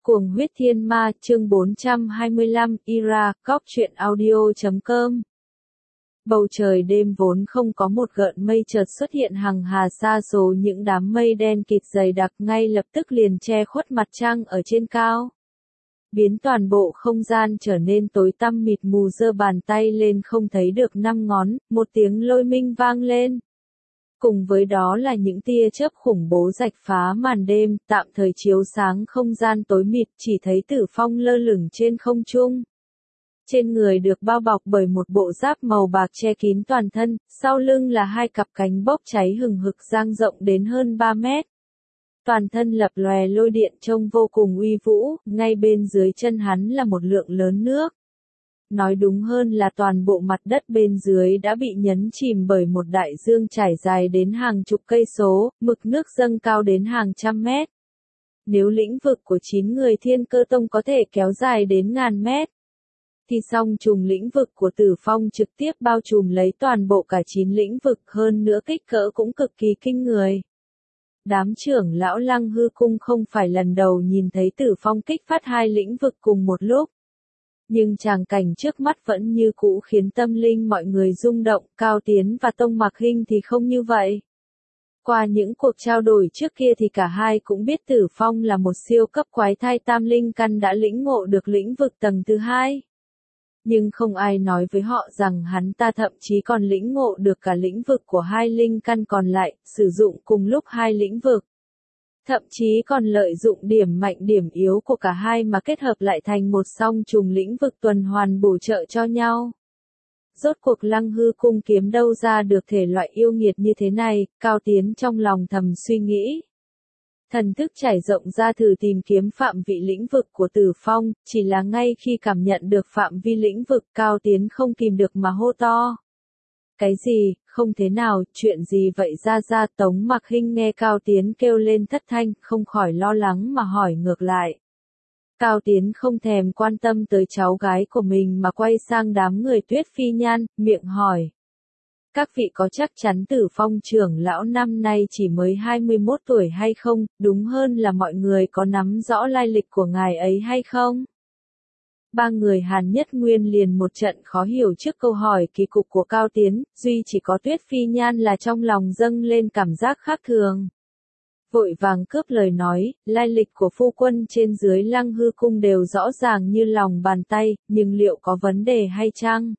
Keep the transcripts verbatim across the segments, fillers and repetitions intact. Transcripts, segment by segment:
Cuồng huyết thiên ma, chương bốn trăm hai mươi lăm, Ira, cóc truyện audio chấm com. Bầu trời đêm vốn không có một gợn mây chợt xuất hiện hằng hà sa số những đám mây đen kịt dày đặc ngay lập tức liền che khuất mặt trăng ở trên cao. Biến toàn bộ không gian trở nên tối tăm mịt mù, giơ bàn tay lên không thấy được năm ngón, một tiếng lôi minh vang lên. Cùng với đó là những tia chớp khủng bố rạch phá màn đêm, tạm thời chiếu sáng không gian tối mịt, chỉ thấy Tử Phong lơ lửng trên không trung. Trên người được bao bọc bởi một bộ giáp màu bạc che kín toàn thân, sau lưng là hai cặp cánh bốc cháy hừng hực dang rộng đến hơn ba mét. Toàn thân lập lòe lôi điện trông vô cùng uy vũ, ngay bên dưới chân hắn là một lượng lớn nước. Nói đúng hơn là toàn bộ mặt đất bên dưới đã bị nhấn chìm bởi một đại dương trải dài đến hàng chục cây số, mực nước dâng cao đến hàng trăm mét. Nếu lĩnh vực của chín người Thiên Cơ Tông có thể kéo dài đến ngàn mét, thì song trùng lĩnh vực của Tử Phong trực tiếp bao trùm lấy toàn bộ cả chín lĩnh vực, hơn nữa kích cỡ cũng cực kỳ kinh người. Đám trưởng lão Lăng Hư Cung không phải lần đầu nhìn thấy Tử Phong kích phát hai lĩnh vực cùng một lúc. Nhưng tràng cảnh trước mắt vẫn như cũ khiến tâm linh mọi người rung động, Cao Tiến và Tông Mặc Hinh thì không như vậy. Qua những cuộc trao đổi trước kia thì cả hai cũng biết Tử Phong là một siêu cấp quái thai tam linh căn đã lĩnh ngộ được lĩnh vực tầng thứ hai. Nhưng không ai nói với họ rằng hắn ta thậm chí còn lĩnh ngộ được cả lĩnh vực của hai linh căn còn lại, sử dụng cùng lúc hai lĩnh vực. Thậm chí còn lợi dụng điểm mạnh điểm yếu của cả hai mà kết hợp lại thành một song trùng lĩnh vực tuần hoàn bổ trợ cho nhau. Rốt cuộc Lăng Hư Cung kiếm đâu ra được thể loại yêu nghiệt như thế này, Cao Tiến trong lòng thầm suy nghĩ. Thần thức trải rộng ra thử tìm kiếm phạm vị lĩnh vực của Tử Phong, chỉ là ngay khi cảm nhận được phạm vi lĩnh vực, Cao Tiến không kìm được mà hô to. Cái gì, không thế nào, chuyện gì vậy ra ra? Tống Mặc Hinh nghe Cao Tiến kêu lên thất thanh, không khỏi lo lắng mà hỏi ngược lại. Cao Tiến không thèm quan tâm tới cháu gái của mình mà quay sang đám người Tuyết Phi Nhan, miệng hỏi. Các vị có chắc chắn Tử Phong trưởng lão năm nay chỉ mới hai mươi mốt tuổi hay không, đúng hơn là mọi người có nắm rõ lai lịch của ngài ấy hay không? Ba người Hàn Nhất Nguyên liền một trận khó hiểu trước câu hỏi kỳ cục của Cao Tiến, duy chỉ có Tuyết Phi Nhan là trong lòng dâng lên cảm giác khác thường. Vội vàng cướp lời nói, lai lịch của phu quân trên dưới Lăng Hư Cung đều rõ ràng như lòng bàn tay, nhưng liệu có vấn đề hay chăng?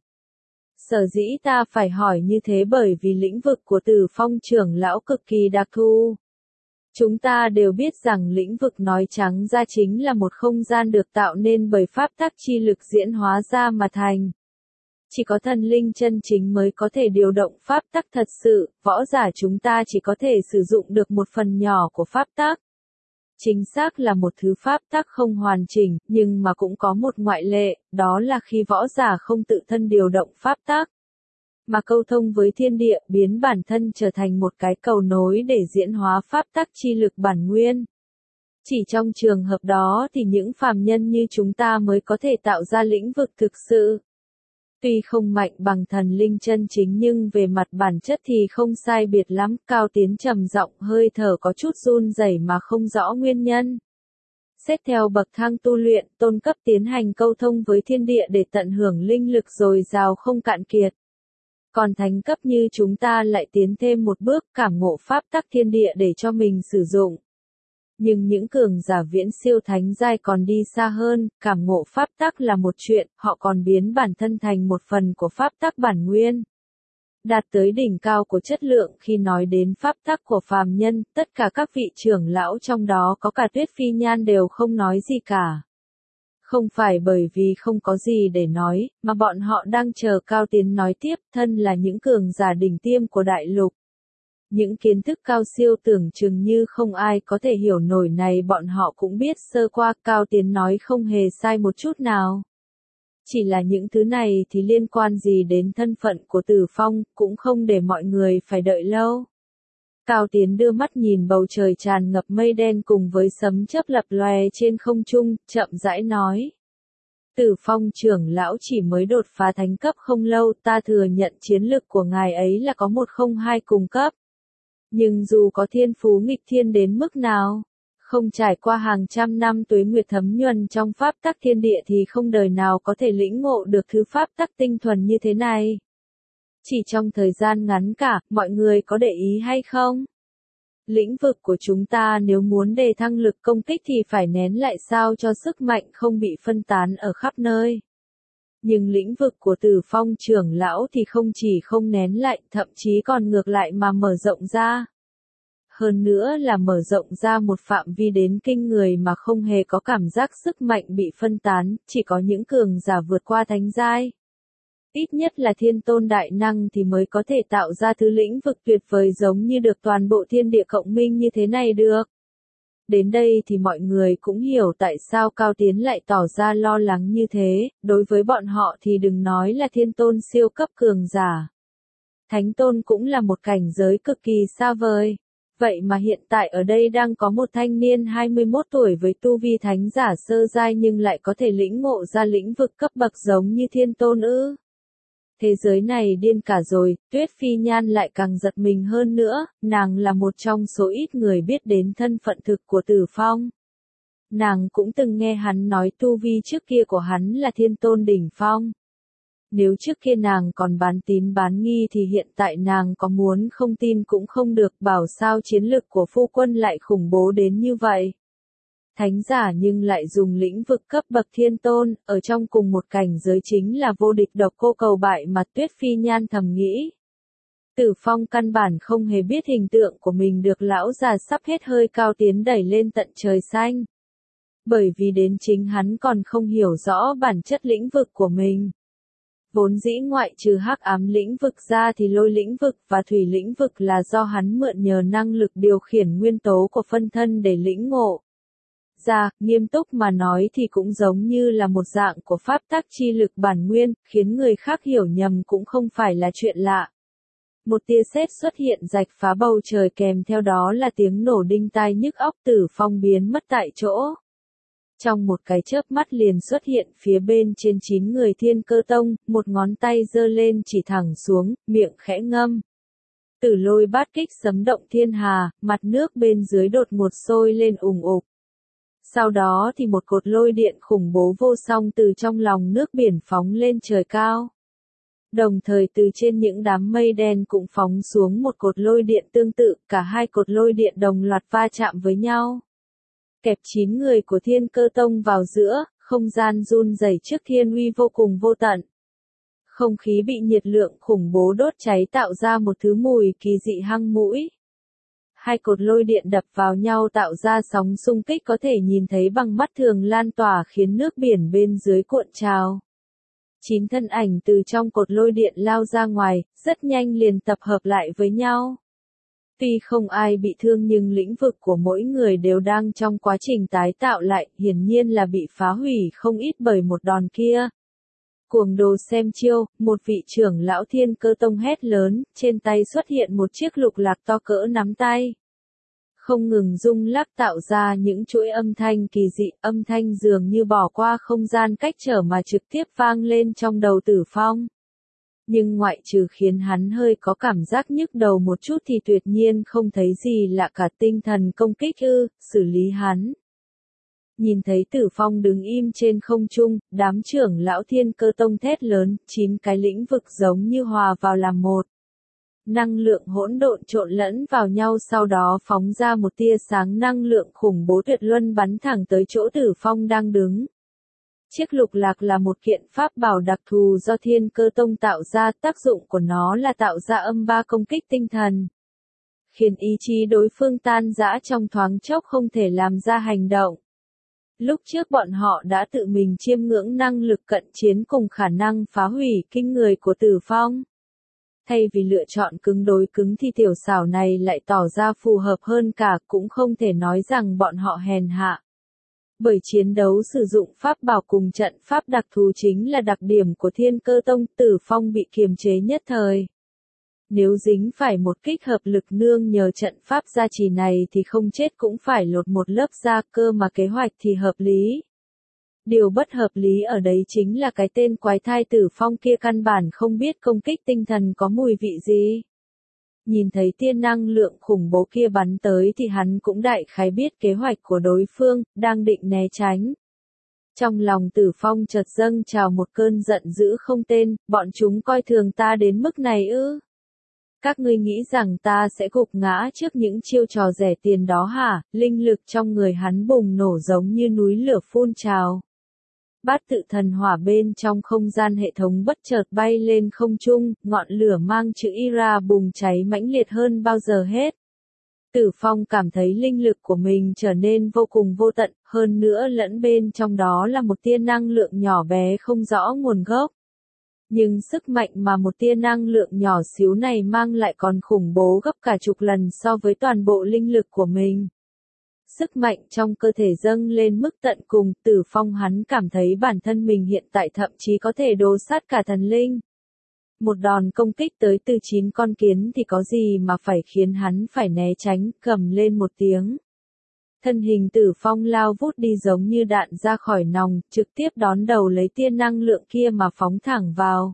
Sở dĩ ta phải hỏi như thế bởi vì lĩnh vực của Tử Phong trưởng lão cực kỳ đặc thù. Chúng ta đều biết rằng lĩnh vực nói trắng ra chính là một không gian được tạo nên bởi pháp tắc chi lực diễn hóa ra mà thành. Chỉ có thần linh chân chính mới có thể điều động pháp tắc thật sự, võ giả chúng ta chỉ có thể sử dụng được một phần nhỏ của pháp tắc. Chính xác là một thứ pháp tắc không hoàn chỉnh, nhưng mà cũng có một ngoại lệ, đó là khi võ giả không tự thân điều động pháp tắc, mà câu thông với thiên địa, biến bản thân trở thành một cái cầu nối để diễn hóa pháp tắc chi lực bản nguyên. Chỉ trong trường hợp đó thì những phàm nhân như chúng ta mới có thể tạo ra lĩnh vực thực sự. Tuy không mạnh bằng thần linh chân chính nhưng về mặt bản chất thì không sai biệt lắm, Cao Tiến trầm giọng, hơi thở có chút run rẩy mà không rõ nguyên nhân. Xét theo bậc thang tu luyện, tôn cấp tiến hành câu thông với thiên địa để tận hưởng linh lực dồi dào không cạn kiệt. Còn thánh cấp như chúng ta lại tiến thêm một bước, cảm ngộ pháp tắc thiên địa để cho mình sử dụng. Nhưng những cường giả viễn siêu thánh giai còn đi xa hơn, cảm ngộ pháp tắc là một chuyện, họ còn biến bản thân thành một phần của pháp tắc bản nguyên. Đạt tới đỉnh cao của chất lượng khi nói đến pháp tắc của phàm nhân, tất cả các vị trưởng lão trong đó có cả Tuyết Phi Nhan đều không nói gì cả. Không phải bởi vì không có gì để nói, mà bọn họ đang chờ Cao Tiến nói tiếp, thân là những cường giả đỉnh tiêm của đại lục. Những kiến thức cao siêu tưởng chừng như không ai có thể hiểu nổi này bọn họ cũng biết sơ qua, Cao Tiến nói không hề sai một chút nào. Chỉ là những thứ này thì liên quan gì đến thân phận của Tử Phong, cũng không để mọi người phải đợi lâu. Cao Tiến đưa mắt nhìn bầu trời tràn ngập mây đen cùng với sấm chớp lập lòe trên không trung, chậm rãi nói. Tử Phong trưởng lão chỉ mới đột phá thánh cấp không lâu, ta thừa nhận chiến lực của ngài ấy là có một không hai cùng cấp. Nhưng dù có thiên phú nghịch thiên đến mức nào, Không trải qua hàng trăm năm tuế nguyệt thấm nhuần trong pháp tắc thiên địa thì không đời nào có thể lĩnh ngộ được thứ pháp tắc tinh thuần như thế này. Chỉ trong thời gian ngắn cả, mọi người có để ý hay không? Lĩnh vực của chúng ta nếu muốn đề thăng lực công kích thì phải nén lại sao cho sức mạnh không bị phân tán ở khắp nơi. Nhưng lĩnh vực của Tử Phong trưởng lão thì không chỉ không nén lại, thậm chí còn ngược lại mà mở rộng ra. Hơn nữa là mở rộng ra một phạm vi đến kinh người mà không hề có cảm giác sức mạnh bị phân tán, chỉ có những cường giả vượt qua thánh giai. Ít nhất là thiên tôn đại năng thì mới có thể tạo ra thứ lĩnh vực tuyệt vời giống như được toàn bộ thiên địa cộng minh như thế này được. Đến đây thì mọi người cũng hiểu tại sao Cao Tiến lại tỏ ra lo lắng như thế, đối với bọn họ thì đừng nói là thiên tôn siêu cấp cường giả. Thánh tôn cũng là một cảnh giới cực kỳ xa vời. Vậy mà hiện tại ở đây đang có một thanh niên hai mươi mốt tuổi với tu vi thánh giả sơ giai nhưng lại có thể lĩnh ngộ ra lĩnh vực cấp bậc giống như thiên tôn ư. Thế giới này điên cả rồi, Tuyết Phi Nhan lại càng giật mình hơn nữa, nàng là một trong số ít người biết đến thân phận thực của Tử Phong. Nàng cũng từng nghe hắn nói tu vi trước kia của hắn là thiên tôn đỉnh phong. Nếu trước kia nàng còn bán tín bán nghi thì hiện tại nàng có muốn không tin cũng không được, bảo sao chiến lực của phu quân lại khủng bố đến như vậy. Thánh giả nhưng lại dùng lĩnh vực cấp bậc thiên tôn, ở trong cùng một cảnh giới chính là vô địch độc cô cầu bại mà Tuyết Phi Nhan thầm nghĩ. Tử Phong căn bản không hề biết hình tượng của mình được lão già sắp hết hơi Cao Tiến đẩy lên tận trời xanh. Bởi vì đến chính hắn còn không hiểu rõ bản chất lĩnh vực của mình. Vốn dĩ ngoại trừ hắc ám lĩnh vực ra thì lôi lĩnh vực và thủy lĩnh vực là do hắn mượn nhờ năng lực điều khiển nguyên tố của phân thân để lĩnh ngộ. Ra, nghiêm túc mà nói thì cũng giống như là một dạng của pháp tắc chi lực bản nguyên, khiến người khác hiểu nhầm cũng không phải là chuyện lạ. Một tia sét xuất hiện rạch phá bầu trời kèm theo đó là tiếng nổ đinh tai nhức óc. Tử Phong biến mất tại chỗ. Trong một cái chớp mắt liền xuất hiện phía bên trên chín người Thiên Cơ Tông, một ngón tay giơ lên chỉ thẳng xuống, miệng khẽ ngâm. Tử lôi bát kích sấm động thiên hà, mặt nước bên dưới đột ngột sôi lên ùng ục. Sau đó thì một cột lôi điện khủng bố vô song từ trong lòng nước biển phóng lên trời cao. Đồng thời từ trên những đám mây đen cũng phóng xuống một cột lôi điện tương tự, cả hai cột lôi điện đồng loạt va chạm với nhau. Kẹp chín người của Thiên Cơ Tông vào giữa, không gian run rẩy trước thiên uy vô cùng vô tận. Không khí bị nhiệt lượng khủng bố đốt cháy tạo ra một thứ mùi kỳ dị hăng mũi. Hai cột lôi điện đập vào nhau tạo ra sóng xung kích có thể nhìn thấy bằng mắt thường lan tỏa khiến nước biển bên dưới cuộn trào. Chín thân ảnh từ trong cột lôi điện lao ra ngoài, rất nhanh liền tập hợp lại với nhau. Tuy không ai bị thương nhưng lĩnh vực của mỗi người đều đang trong quá trình tái tạo lại, hiển nhiên là bị phá hủy không ít bởi một đòn kia. Cuồng đồ xem chiêu, một vị trưởng lão Thiên Cơ Tông hét lớn, trên tay xuất hiện một chiếc lục lạc to cỡ nắm tay. Không ngừng rung lắc tạo ra những chuỗi âm thanh kỳ dị, âm thanh dường như bỏ qua không gian cách trở mà trực tiếp vang lên trong đầu Tử Phong. Nhưng ngoại trừ khiến hắn hơi có cảm giác nhức đầu một chút thì tuyệt nhiên không thấy gì lạ cả. Tinh thần công kích ư, xử lý hắn. Nhìn thấy Tử Phong đứng im trên không trung, đám trưởng lão Thiên Cơ Tông thét lớn, chín cái lĩnh vực giống như hòa vào làm một. Năng lượng hỗn độn trộn lẫn vào nhau sau đó phóng ra một tia sáng năng lượng khủng bố tuyệt luân bắn thẳng tới chỗ Tử Phong đang đứng. Chiếc lục lạc là một kiện pháp bảo đặc thù do Thiên Cơ Tông tạo ra, tác dụng của nó là tạo ra âm ba công kích tinh thần. Khiến ý chí đối phương tan rã trong thoáng chốc không thể làm ra hành động. Lúc trước bọn họ đã tự mình chiêm ngưỡng năng lực cận chiến cùng khả năng phá hủy kinh người của Tử Phong. Thay vì lựa chọn cứng đối cứng thì tiểu xảo này lại tỏ ra phù hợp hơn cả, cũng không thể nói rằng bọn họ hèn hạ. Bởi chiến đấu sử dụng pháp bảo cùng trận pháp đặc thù chính là đặc điểm của Thiên Cơ Tông. Tử Phong bị kiềm chế nhất thời. Nếu dính phải một kích hợp lực nương nhờ trận pháp gia trì này thì không chết cũng phải lột một lớp da, cơ mà kế hoạch thì hợp lý. Điều bất hợp lý ở đấy chính là cái tên quái thai Tử Phong kia căn bản không biết công kích tinh thần có mùi vị gì. Nhìn thấy tia năng lượng khủng bố kia bắn tới thì hắn cũng đại khái biết kế hoạch của đối phương, đang định né tránh. Trong lòng Tử Phong chợt dâng trào một cơn giận dữ không tên, bọn chúng coi thường ta đến mức này ư? Các ngươi nghĩ rằng ta sẽ gục ngã trước những chiêu trò rẻ tiền đó hả? Linh lực trong người hắn bùng nổ giống như núi lửa phun trào. Bát tự thần hỏa bên trong không gian hệ thống bất chợt bay lên không trung, ngọn lửa mang chữ Ira bùng cháy mãnh liệt hơn bao giờ hết. Tử Phong cảm thấy linh lực của mình trở nên vô cùng vô tận, hơn nữa lẫn bên trong đó là một tia năng lượng nhỏ bé không rõ nguồn gốc. Nhưng sức mạnh mà một tia năng lượng nhỏ xíu này mang lại còn khủng bố gấp cả chục lần so với toàn bộ linh lực của mình. Sức mạnh trong cơ thể dâng lên mức tận cùng, Tử Phong hắn cảm thấy bản thân mình hiện tại thậm chí có thể đồ sát cả thần linh. Một đòn công kích tới từ chín con kiến thì có gì mà phải khiến hắn phải né tránh, cầm lên một tiếng. Thân hình Tử Phong lao vút đi giống như đạn ra khỏi nòng, trực tiếp đón đầu lấy tia năng lượng kia mà phóng thẳng vào.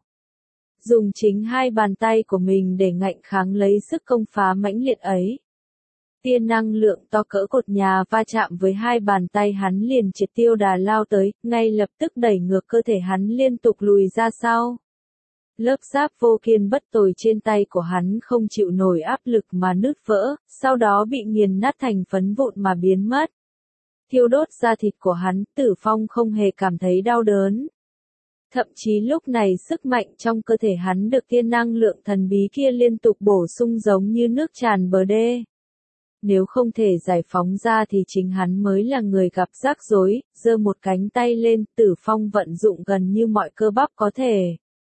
Dùng chính hai bàn tay của mình để ngạnh kháng lấy sức công phá mãnh liệt ấy. Tia năng lượng to cỡ cột nhà va chạm với hai bàn tay hắn liền triệt tiêu đà lao tới, ngay lập tức đẩy ngược cơ thể hắn liên tục lùi ra sau. Lớp giáp vô kiên bất tồi trên tay của hắn không chịu nổi áp lực mà nứt vỡ, sau đó bị nghiền nát thành phấn vụn mà biến mất. Thiêu đốt da thịt của hắn, Tử Phong không hề cảm thấy đau đớn. Thậm chí lúc này sức mạnh trong cơ thể hắn được tia năng lượng thần bí kia liên tục bổ sung giống như nước tràn bờ đê. Nếu không thể giải phóng ra thì chính hắn mới là người gặp rắc rối, giơ một cánh tay lên, Tử Phong vận dụng gần như mọi cơ bắp có thể.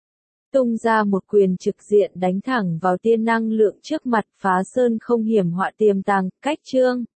Tung ra một quyền trực diện đánh thẳng vào tia năng lượng trước mặt, phá sơn không hiểm họa tiềm tàng, cách chương.